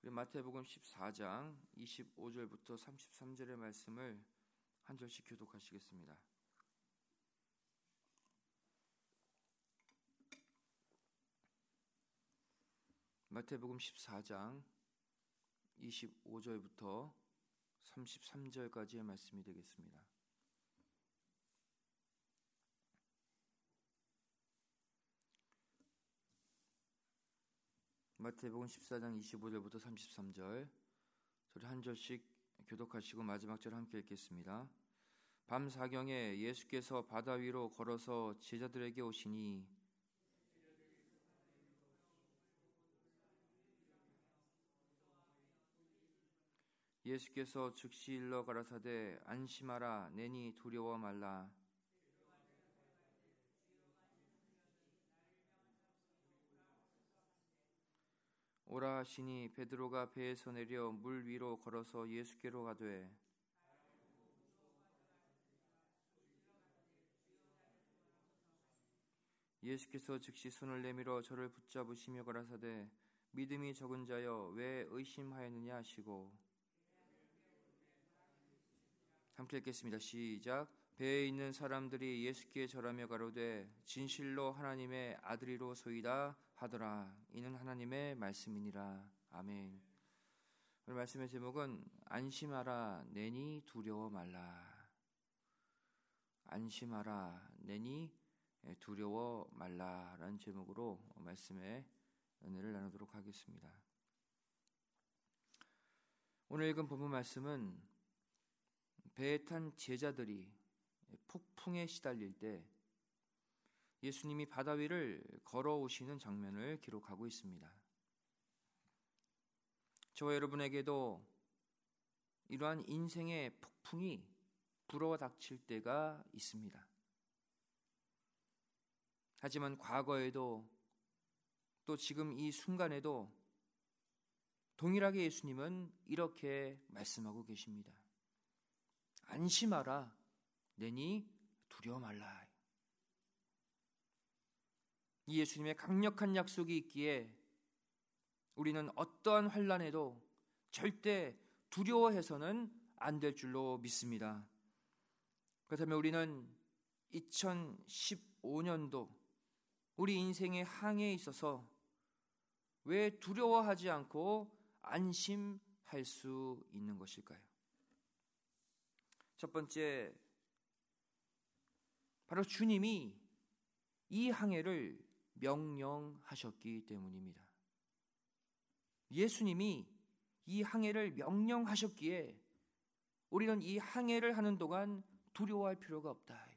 우리 마태복음 14장 25절부터 33절의 말씀을 한 절씩 교독하시겠습니다. 마태복음 14장 25절부터 33절까지의 말씀이 되겠습니다. 마태복음 14장 25절부터 33절, 저희 한 절씩 교독하시고 마지막 절 함께 읽겠습니다. 밤 사경에 예수께서 바다 위로 걸어서 제자들에게 오시니 예수께서 즉시 일러 가라사대 안심하라 내니 두려워 말라. 오라 하시니 베드로가 배에서 내려 물 위로 걸어서 예수께로 가되 예수께서 즉시 손을 내밀어 저를 붙잡으시며 가라사대 믿음이 적은 자여 왜 의심하였느냐 하시고, 함께 읽겠습니다. 시작. 배에 있는 사람들이 예수께 절하며 가로되 진실로 하나님의 아들이로소이다 하더라. 이는 하나님의 말씀이니라. 아멘. 오늘 말씀의 제목은 안심하라 내니 두려워 말라. 안심하라 내니 두려워 말라라는 제목으로 말씀의 은혜를 나누도록 하겠습니다. 오늘 읽은 본문 말씀은 배에 탄 제자들이 폭풍에 시달릴 때 예수님이 바다 위를 걸어오시는 장면을 기록하고 있습니다. 저와 여러분에게도 이러한 인생의 폭풍이 불어닥칠 때가 있습니다. 하지만 과거에도 또 지금 이 순간에도 동일하게 예수님은 이렇게 말씀하고 계십니다. 안심하라 내니 두려워 말라. 이 예수님의 강력한 약속이 있기에 우리는 어떠한 환난에도 절대 두려워해서는 안 될 줄로 믿습니다. 그렇다면 우리는 2015년도 우리 인생의 항해에 있어서 왜 두려워하지 않고 안심할 수 있는 것일까요? 첫 번째, 바로 주님이 이 항해를 명령하셨기 때문입니다. 예수님이 이 항해를 명령하셨기에 우리는 이 항해를 하는 동안 두려워할 필요가 없다.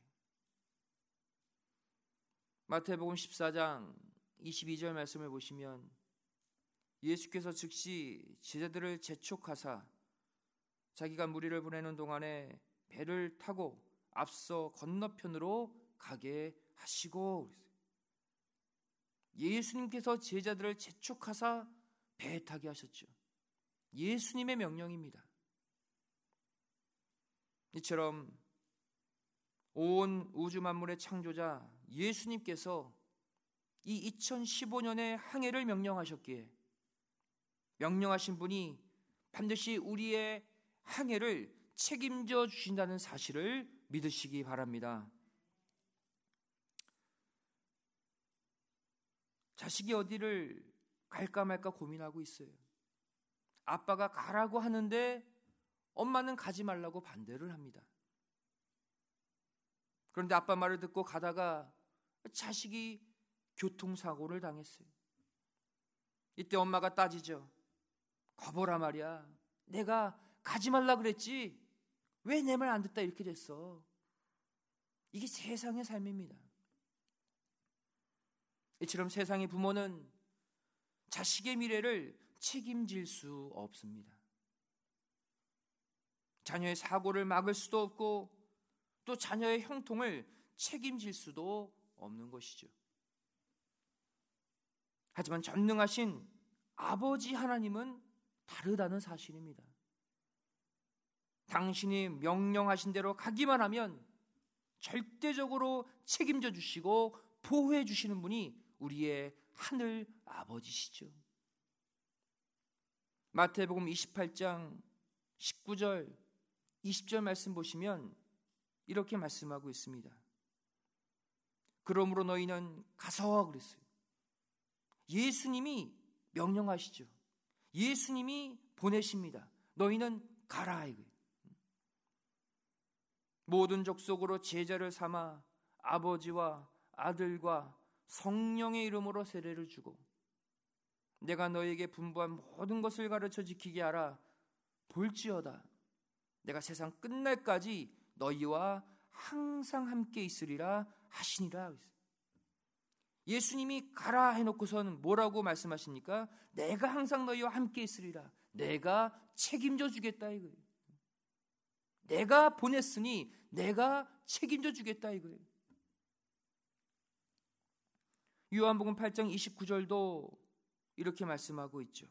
마태복음 14장 22절 말씀을 보시면 예수께서 즉시 제자들을 재촉하사 자기가 무리를 보내는 동안에 배를 타고 앞서 건너편으로 가게 하시고, 예수님께서 제자들을 재촉하사 배에 타게 하셨죠. 예수님의 명령입니다. 이처럼 온 우주 만물의 창조자 예수님께서 이 2015년의 항해를 명령하셨기에 명령하신 분이 반드시 우리의 항해를 책임져 주신다는 사실을 믿으시기 바랍니다. 자식이 어디를 갈까 말까 고민하고 있어요. 아빠가 가라고 하는데 엄마는 가지 말라고 반대를 합니다. 그런데 아빠 말을 듣고 가다가 자식이 교통사고를 당했어요. 이때 엄마가 따지죠. 거보라 말이야. 내가 가지 말라 그랬지. 왜 내 말 안 듣다 이렇게 됐어. 이게 세상의 삶입니다. 이처럼 세상의 부모는 자식의 미래를 책임질 수 없습니다. 자녀의 사고를 막을 수도 없고 또 자녀의 형통을 책임질 수도 없는 것이죠. 하지만 전능하신 아버지 하나님은 다르다는 사실입니다. 당신이 명령하신 대로 가기만 하면 절대적으로 책임져 주시고 보호해 주시는 분이 우리의 하늘 아버지시죠. 마태복음 28장 19절 20절 말씀 보시면 이렇게 말씀하고 있습니다. 그러므로 너희는 가서 그랬어요. 예수님이 명령하시죠. 예수님이 보내십니다. 너희는 가라 이거예요. 모든 족속으로 제자를 삼아 아버지와 아들과 성령의 이름으로 세례를 주고 내가 너에게 분부한 모든 것을 가르쳐 지키게 하라. 볼지어다 내가 세상 끝날까지 너희와 항상 함께 있으리라 하시니라. 예수님이 가라 해놓고서는 뭐라고 말씀하십니까? 내가 항상 너희와 함께 있으리라. 내가 책임져 주겠다 이거예요. 내가 보냈으니 내가 책임져 주겠다 이거예요. 요한복음 8장 29절도 이렇게 말씀하고 있죠.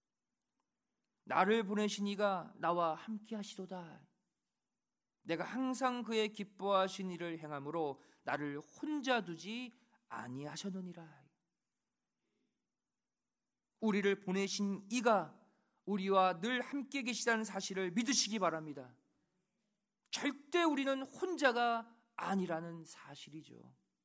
나를 보내신 이가 나와 함께 하시도다. 내가 항상 그의 기뻐하신 일을 행함으로 나를 혼자 두지 아니하셨느니라. 우리를 보내신 이가 우리와 늘 함께 계시다는 사실을 믿으시기 바랍니다. 절대 우리는 혼자가 아니라는 사실이죠.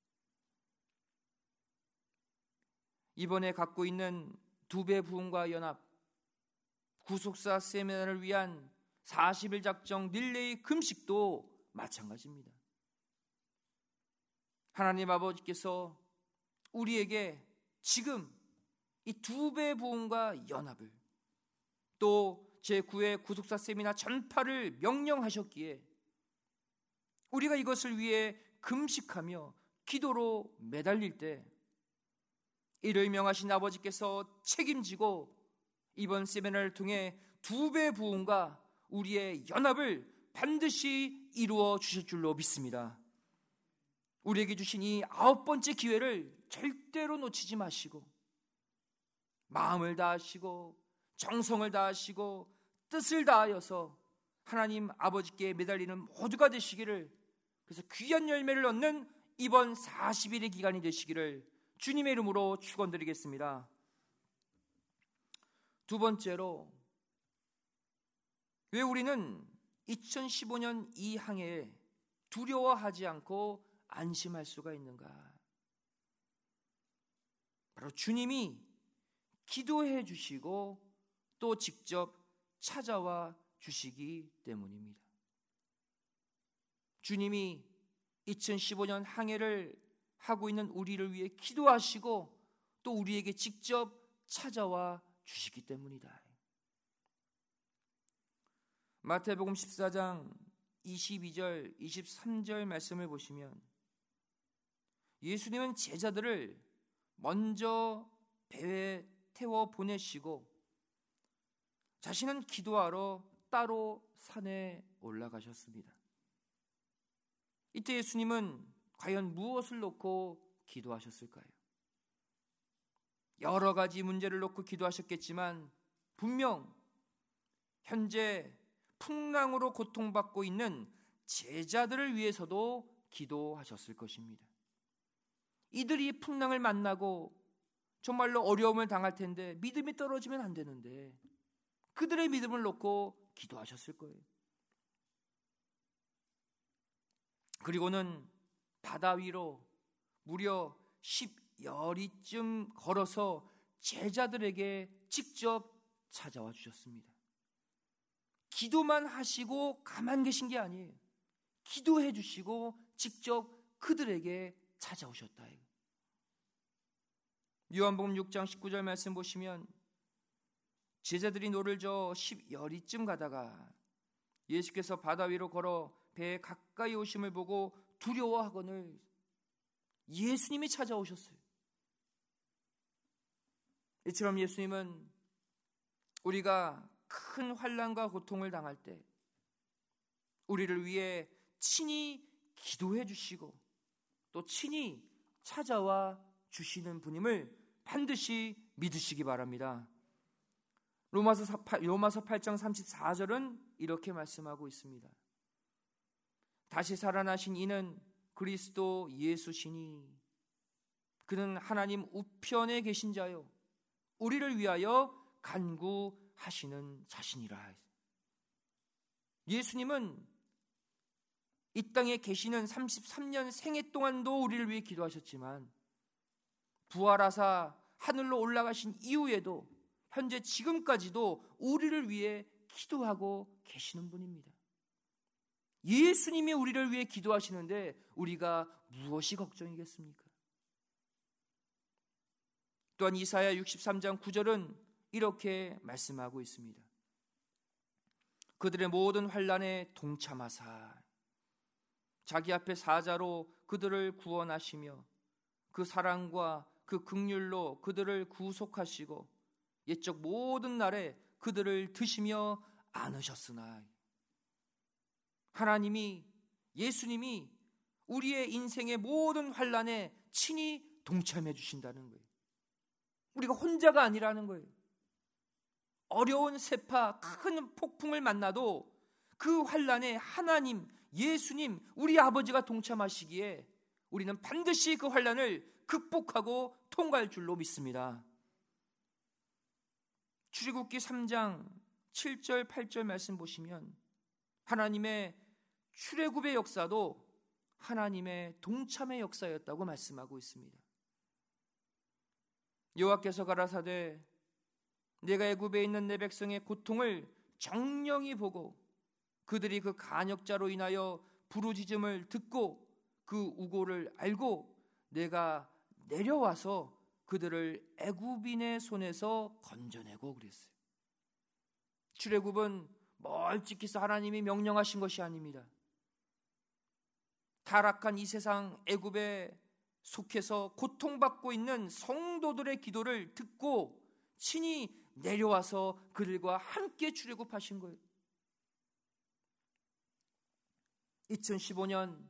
이번에 갖고 있는 두 배 부흥과 연합, 구속사 세미나를 위한 40일 작정 릴레이 금식도 마찬가지입니다. 하나님 아버지께서 우리에게 지금 이 두 배 부흥과 연합을 또 제9회 구속사 세미나 전파를 명령하셨기에 우리가 이것을 위해 금식하며 기도로 매달릴 때 이를 명하신 아버지께서 책임지고 이번 세미나를 통해 두 배 부흥과 우리의 연합을 반드시 이루어 주실 줄로 믿습니다. 우리에게 주신 이 9번째 기회를 절대로 놓치지 마시고 마음을 다하시고 정성을 다하시고 뜻을 다하여서 하나님 아버지께 매달리는 모두가 되시기를, 그래서 귀한 열매를 얻는 이번 40일의 기간이 되시기를 주님의 이름으로 축원드리겠습니다. 두 번째로, 왜 우리는 2015년 이 항해에 두려워하지 않고 안심할 수가 있는가? 바로 주님이 기도해 주시고 또 직접 찾아와 주시기 때문입니다. 주님이 2015년 항해를 하고 있는 우리를 위해 기도하시고 또 우리에게 직접 찾아와 주시기 때문이다. 마태복음 14장 22절 23절 말씀을 보시면 예수님은 제자들을 먼저 배에 태워 보내시고 자신은 기도하러 따로 산에 올라가셨습니다. 이때 예수님은 과연 무엇을 놓고 기도하셨을까요? 여러 가지 문제를 놓고 기도하셨겠지만 분명 현재 풍랑으로 고통받고 있는 제자들을 위해서도 기도하셨을 것입니다. 이들이 풍랑을 만나고 정말로 어려움을 당할 텐데 믿음이 떨어지면 안 되는데 그들의 믿음을 놓고 기도하셨을 거예요. 그리고는 바다 위로 무려 10여리쯤 걸어서 제자들에게 직접 찾아와 주셨습니다. 기도만 하시고 가만 계신 게 아니에요. 기도해 주시고 직접 그들에게 찾아오셨다. 요한복음 6장 19절 말씀 보시면 제자들이 노를 저 10여리쯤 가다가 예수께서 바다 위로 걸어 배에 가까이 오심을 보고 두려워하거늘 예수님이 찾아오셨어요. 이처럼 예수님은 우리가 큰 환난과 고통을 당할 때 우리를 위해 친히 기도해 주시고 또 친히 찾아와 주시는 분임을 반드시 믿으시기 바랍니다. 로마서 8장 34절은 이렇게 말씀하고 있습니다. 다시 살아나신 이는 그리스도 예수시니 그는 하나님 우편에 계신 자요 우리를 위하여 간구하시는 하시는 자신이라. 예수님은 이 땅에 계시는 33년 생애 동안도 우리를 위해 기도하셨지만 부활하사 하늘로 올라가신 이후에도 현재 지금까지도 우리를 위해 기도하고 계시는 분입니다. 예수님이 우리를 위해 기도하시는데 우리가 무엇이 걱정이겠습니까? 또한 이사야 63장 9절은 이렇게 말씀하고 있습니다. 그들의 모든 환난에 동참하사 자기 앞에 사자로 그들을 구원하시며 그 사랑과 그 긍휼로 그들을 구속하시고 옛적 모든 날에 그들을 드시며 안으셨으나. 하나님이, 예수님이 우리의 인생의 모든 환난에 친히 동참해 주신다는 거예요. 우리가 혼자가 아니라는 거예요. 어려운 세파, 큰 폭풍을 만나도 그 환난에 하나님, 예수님, 우리 아버지가 동참하시기에 우리는 반드시 그 환난을 극복하고 통과할 줄로 믿습니다. 출애굽기 3장 7절 8절 말씀 보시면 하나님의 출애굽의 역사도 하나님의 동참의 역사였다고 말씀하고 있습니다. 여호와께서 가라사대 내가 애굽에 있는 내 백성의 고통을 정령이 보고 그들이 그 간역자로 인하여 부르짖음을 듣고 그 우고를 알고 내가 내려와서 그들을 애굽인의 손에서 건져내고 그랬어요. 출애굽은 멀찍이서 하나님이 명령하신 것이 아닙니다. 타락한 이 세상 애굽에 속해서 고통받고 있는 성도들의 기도를 듣고 친히 내려와서 그들과 함께 출애굽하신 거예요. 2015년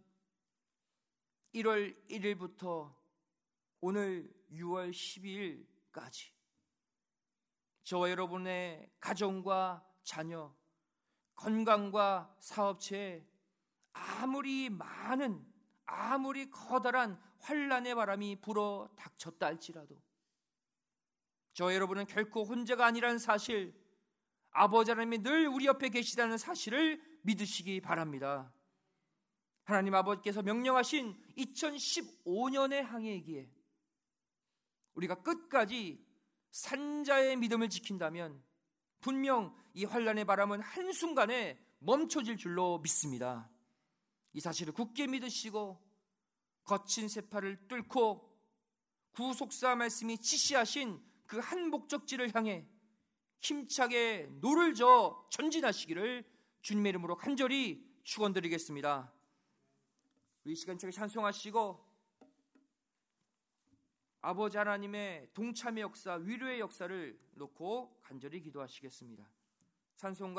1월 1일부터 오늘 6월 12일까지 저와 여러분의 가정과 자녀, 건강과 사업체에 아무리 많은, 아무리 커다란 환난의 바람이 불어 닥쳤다 할지라도 저와 여러분은 결코 혼자가 아니라는 사실, 아버지 하나님이 늘 우리 옆에 계시다는 사실을 믿으시기 바랍니다. 하나님 아버지께서 명령하신 2015년의 항해기에 우리가 끝까지 산자의 믿음을 지킨다면 분명 이 환난의 바람은 한순간에 멈춰질 줄로 믿습니다. 이 사실을 굳게 믿으시고 거친 세파를 뚫고 구속사 말씀이 지시하신 그 한 목적지를 향해 힘차게 노를 저어 전진하시기를 주님의 이름으로 간절히 축원드리겠습니다. 우리 시간 속에 찬송하시고 아버지 하나님의 동참의 역사, 위로의 역사를 놓고 간절히 기도하시겠습니다. 찬송가